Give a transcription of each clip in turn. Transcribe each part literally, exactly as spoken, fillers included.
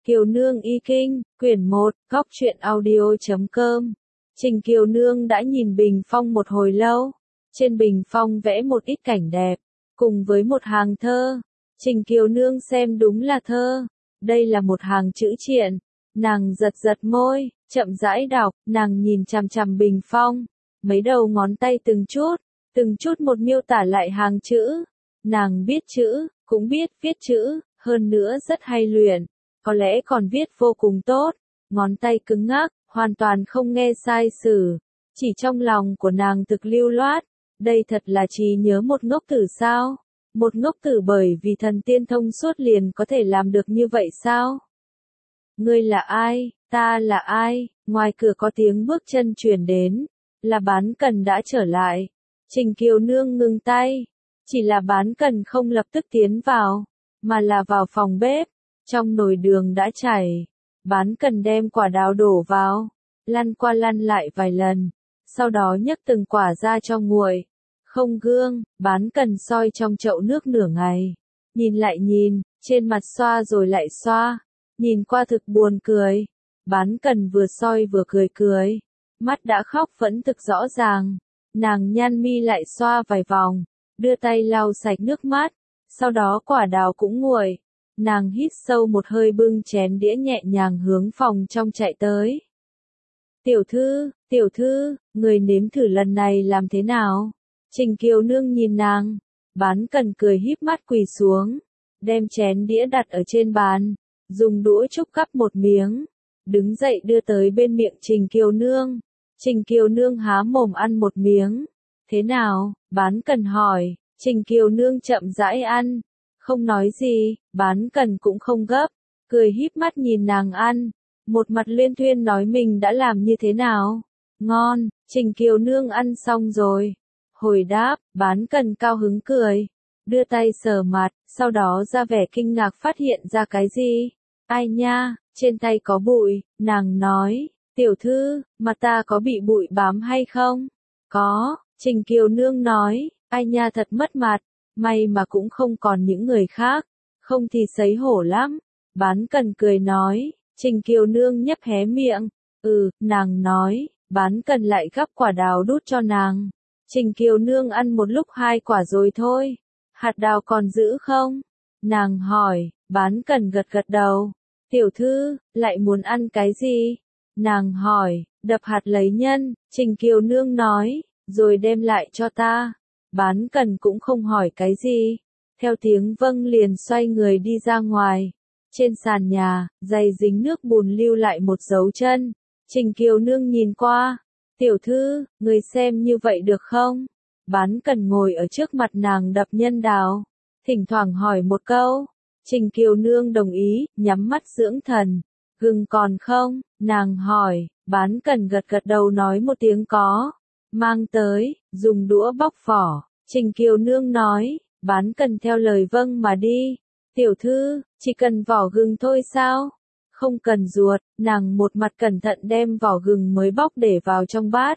Kiều Nương y kinh, quyển một, góc truyện audio chấm com. Trình Kiều Nương đã nhìn bình phong một hồi lâu. Trên bình phong vẽ một ít cảnh đẹp, cùng với một hàng thơ. Trình Kiều Nương xem đúng là thơ. Đây là một hàng chữ triện. Nàng giật giật môi, chậm rãi đọc, nàng nhìn chằm chằm bình phong. Mấy đầu ngón tay từng chút, từng chút một miêu tả lại hàng chữ. Nàng biết chữ, cũng biết viết chữ, hơn nữa rất hay luyện. Có lẽ còn viết vô cùng tốt, ngón tay cứng ngắc, hoàn toàn không nghe sai sử. Chỉ trong lòng của nàng thực lưu loát, đây thật là trí nhớ một ngốc tử sao? Một ngốc tử bởi vì thần tiên thông suốt liền có thể làm được như vậy sao? Ngươi là ai, ta là ai? Ngoài cửa có tiếng bước chân truyền đến, là Bán Cần đã trở lại. Trình Kiều Nương ngừng tay, chỉ là Bán Cần không lập tức tiến vào, mà là vào phòng bếp. Trong nồi đường đã chảy, Bán Cần đem quả đào đổ vào, lăn qua lăn lại vài lần, sau đó nhấc từng quả ra cho nguội. Không gương, Bán Cần soi trong chậu nước nửa ngày, nhìn lại nhìn, trên mặt xoa rồi lại xoa, nhìn qua thực buồn cười. Bán Cần vừa soi vừa cười cười, mắt đã khóc vẫn thực rõ ràng. Nàng nhăn mi lại xoa vài vòng, đưa tay lau sạch nước mắt, sau đó quả đào cũng nguội. Nàng hít sâu một hơi bưng chén đĩa nhẹ nhàng hướng phòng trong chạy tới. Tiểu thư, tiểu thư, người nếm thử lần này làm thế nào? Trình Kiều Nương nhìn nàng, Bán Cần cười híp mắt quỳ xuống, đem chén đĩa đặt ở trên bàn, dùng đũa chúc cắp một miếng, đứng dậy đưa tới bên miệng Trình Kiều Nương. Trình Kiều Nương há mồm ăn một miếng. Thế nào? Bán Cần hỏi. Trình Kiều Nương chậm rãi ăn, không nói gì. Bán Cần cũng không gấp, cười híp mắt nhìn nàng ăn, một mặt luyên thuyên nói mình đã làm như thế nào. Ngon. Trình Kiều Nương ăn xong rồi, hồi đáp. Bán Cần cao hứng cười, đưa tay sờ mặt, sau đó ra vẻ kinh ngạc phát hiện ra cái gì. Ai nha, trên tay có bụi. Nàng nói, tiểu thư, mặt ta có bị bụi bám hay không? Có. Trình Kiều Nương nói, ai nha thật mất mặt, may mà cũng không còn những người khác, không thì xấu hổ lắm. Bán Cần cười nói. Trình Kiều Nương nhấp hé miệng, ừ, nàng nói. Bán Cần lại gắp quả đào đút cho nàng. Trình Kiều Nương ăn một lúc hai quả rồi thôi. Hạt đào còn giữ không? Nàng hỏi. Bán Cần gật gật đầu. Tiểu thư, lại muốn ăn cái gì? Nàng hỏi. Đập hạt lấy nhân. Trình Kiều Nương nói, rồi đem lại cho ta. Bán Cần cũng không hỏi cái gì, theo tiếng vâng liền xoay người đi ra ngoài. Trên sàn nhà, giày dính nước bùn lưu lại một dấu chân. Trình Kiều Nương nhìn qua, tiểu thư, người xem như vậy được không? Bán Cần ngồi ở trước mặt nàng đập nhân đào, thỉnh thoảng hỏi một câu. Trình Kiều Nương đồng ý, nhắm mắt dưỡng thần. Gừng còn không? Nàng hỏi. Bán Cần gật gật đầu nói một tiếng có. Mang tới, dùng đũa bóc vỏ. Trình Kiều Nương nói. Bán Cần theo lời vâng mà đi. Tiểu thư, chỉ cần vỏ gừng thôi sao? Không cần ruột. Nàng một mặt cẩn thận đem vỏ gừng mới bóc để vào trong bát,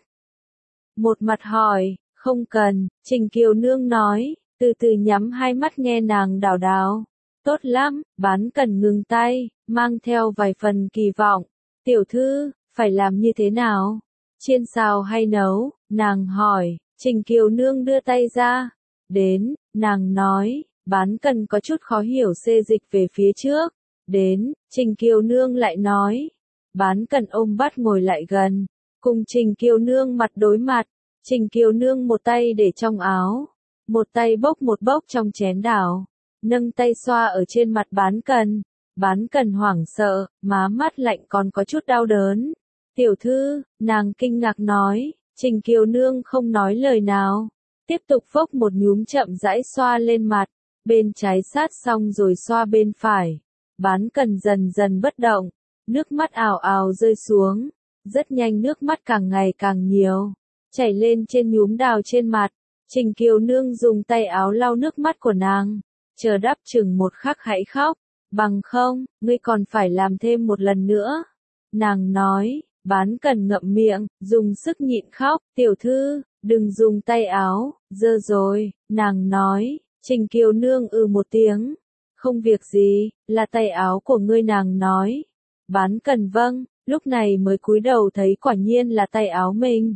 một mặt hỏi, không cần. Trình Kiều Nương nói, từ từ nhắm hai mắt nghe nàng đảo đảo. Tốt lắm. Bán Cần ngừng tay, mang theo vài phần kỳ vọng. Tiểu thư, phải làm như thế nào? Chiên xào hay nấu? Nàng hỏi. Trình Kiều Nương đưa tay ra. Đến, nàng nói. Bán Cần có chút khó hiểu xê dịch về phía trước. Đến. Trình Kiều Nương lại nói. Bán Cần ôm bát ngồi lại gần, cùng Trình Kiều Nương mặt đối mặt. Trình Kiều Nương một tay để trong áo, một tay bốc một bốc trong chén đảo, nâng tay xoa ở trên mặt Bán Cần. Bán Cần hoảng sợ, má mắt lạnh còn có chút đau đớn. Tiểu thư, nàng kinh ngạc nói. Trình Kiều Nương không nói lời nào, tiếp tục phốc một nhúm chậm rãi xoa lên mặt, bên trái sát xong rồi xoa bên phải. Bán Cần dần dần bất động, nước mắt ào ào rơi xuống, rất nhanh nước mắt càng ngày càng nhiều, chảy lên trên nhúm đào trên mặt. Trình Kiều Nương dùng tay áo lau nước mắt của nàng, chờ đáp chừng một khắc hãy khóc, bằng không, ngươi còn phải làm thêm một lần nữa. Nàng nói. Bán Cần ngậm miệng, dùng sức nhịn khóc. Tiểu thư, đừng dùng tay áo, dơ rồi. Nàng nói. Trình Kiều Nương ừ một tiếng, Không việc gì, là tay áo của ngươi nàng nói. Bán cần vâng, lúc này mới cúi đầu thấy quả nhiên là tay áo mình.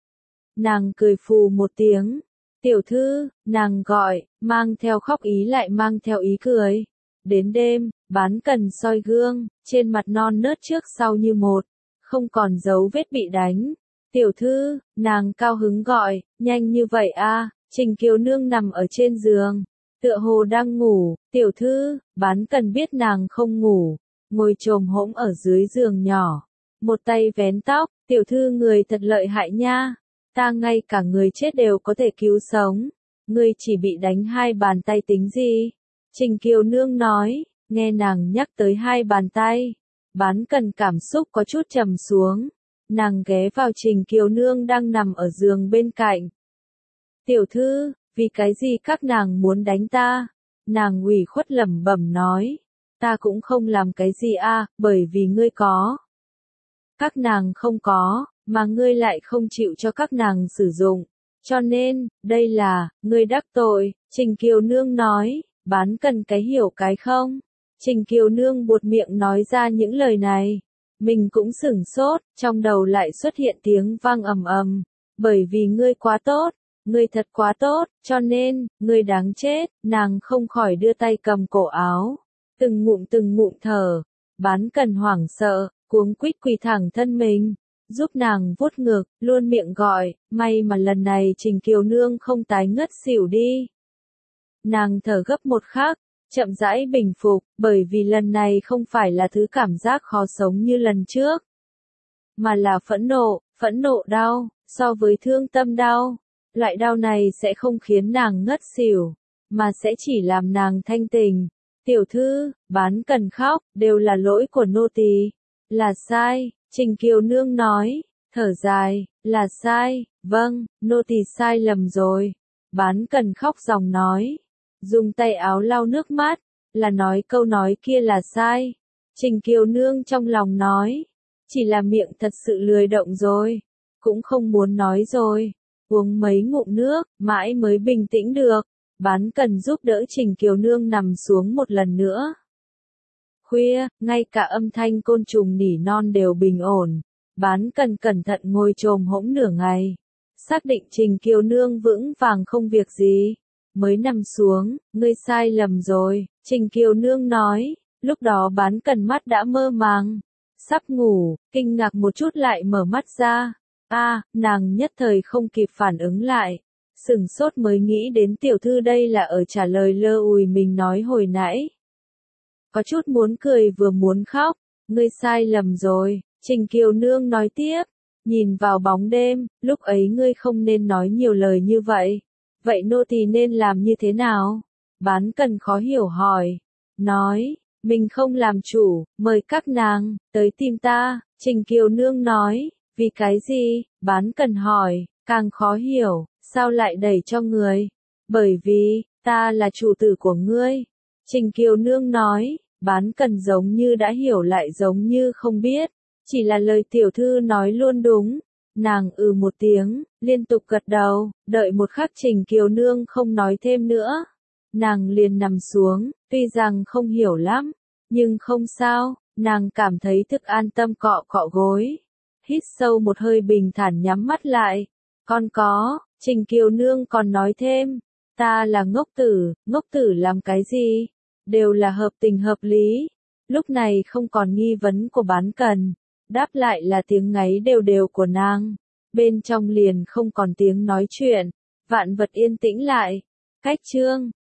Nàng cười phù một tiếng. Tiểu thư, nàng gọi, mang theo khóc ý lại mang theo ý cười. Đến đêm, bán cần soi gương, trên mặt non nớt trước sau như một, không còn dấu vết bị đánh. Tiểu thư, nàng cao hứng gọi, nhanh như vậy a? Trình Kiều Nương nằm ở trên giường, tựa hồ đang ngủ. Tiểu thư, bán cần biết nàng không ngủ, ngồi chồm hỗn ở dưới giường nhỏ, một tay vén tóc. Tiểu thư người thật lợi hại nha, ta ngay cả người chết đều có thể cứu sống, ngươi chỉ bị đánh hai bàn tay tính gì? Trình Kiều Nương nói. Nghe nàng nhắc tới hai bàn tay, bán cần cảm xúc có chút trầm xuống. Nàng ghé vào Trình Kiều Nương đang nằm ở giường bên cạnh. Tiểu thư, vì cái gì các nàng muốn đánh ta? Nàng ủy khuất lẩm bẩm nói. Ta cũng không làm cái gì a, bởi vì ngươi có. Các nàng không có, mà ngươi lại không chịu cho các nàng sử dụng. Cho nên, đây là, ngươi đắc tội. Trình Kiều Nương nói. Bán cần cái hiểu cái không? Trình Kiều Nương buột miệng nói ra những lời này. Mình cũng sửng sốt, trong đầu lại xuất hiện tiếng vang ầm ầm. Bởi vì ngươi quá tốt, ngươi thật quá tốt, cho nên, ngươi đáng chết. Nàng không khỏi đưa tay cầm cổ áo, từng ngụm từng ngụm thở. Bán cần hoảng sợ, cuống quýt quỳ thẳng thân mình, giúp nàng vuốt ngực, luôn miệng gọi, may mà lần này Trình Kiều Nương không tái ngất xỉu đi. Nàng thở gấp một khắc, chậm rãi bình phục, bởi vì lần này không phải là thứ cảm giác khó sống như lần trước, mà là phẫn nộ, phẫn nộ đau, so với thương tâm đau. Loại đau này sẽ không khiến nàng ngất xỉu, mà sẽ chỉ làm nàng thanh tỉnh. Tiểu thư, bán cần khóc, đều là lỗi của nô tỳ, là sai. Trình Kiều Nương nói, thở dài, là sai, vâng, nô tỳ sai lầm rồi. Bán cần khóc ròng nói, dùng tay áo lau nước mắt, là nói câu nói kia là sai. Trình Kiều Nương trong lòng nói, chỉ là miệng thật sự lười động rồi, cũng không muốn nói rồi. Uống mấy ngụm nước, mãi mới bình tĩnh được. Bán cần giúp đỡ Trình Kiều Nương nằm xuống một lần nữa. Khuya, ngay cả âm thanh côn trùng nỉ non đều bình ổn. Bán cần cẩn thận ngồi chồm hỗn nửa ngày, xác định Trình Kiều Nương vững vàng không việc gì, mới nằm xuống. Ngươi sai lầm rồi, Trình Kiều Nương nói. Lúc đó bán cần mắt đã mơ màng, sắp ngủ, kinh ngạc một chút lại mở mắt ra. A, à, nàng nhất thời không kịp phản ứng lại, sửng sốt mới nghĩ đến tiểu thư đây là ở trả lời lơ ùi mình nói hồi nãy. Có chút muốn cười vừa muốn khóc. Ngươi sai lầm rồi, Trình Kiều Nương nói tiếp. Nhìn vào bóng đêm, lúc ấy ngươi không nên nói nhiều lời như vậy. Vậy nô tỳ nên làm như thế nào? Bán cần khó hiểu hỏi. Nói, mình không làm chủ, mời các nàng tới tìm ta. Trình Kiều Nương nói, vì cái gì? Bán cần hỏi, càng khó hiểu, sao lại đẩy cho người? Bởi vì, ta là chủ tử của ngươi. Trình Kiều Nương nói. Bán cần giống như đã hiểu lại giống như không biết, chỉ là lời tiểu thư nói luôn đúng. Nàng ừ một tiếng, liên tục gật đầu, đợi một khắc Trình Kiều Nương không nói thêm nữa. Nàng liền nằm xuống, tuy rằng không hiểu lắm, nhưng không sao, nàng cảm thấy thức an tâm cọ cọ gối. Hít sâu một hơi bình thản nhắm mắt lại. Còn có, Trình Kiều Nương còn nói thêm, ta là ngốc tử, ngốc tử làm cái gì? Đều là hợp tình hợp lý. Lúc này không còn nghi vấn của bán cần, đáp lại là tiếng ngáy đều đều của nàng. Bên trong liền không còn tiếng nói chuyện, vạn vật yên tĩnh lại. Cách chương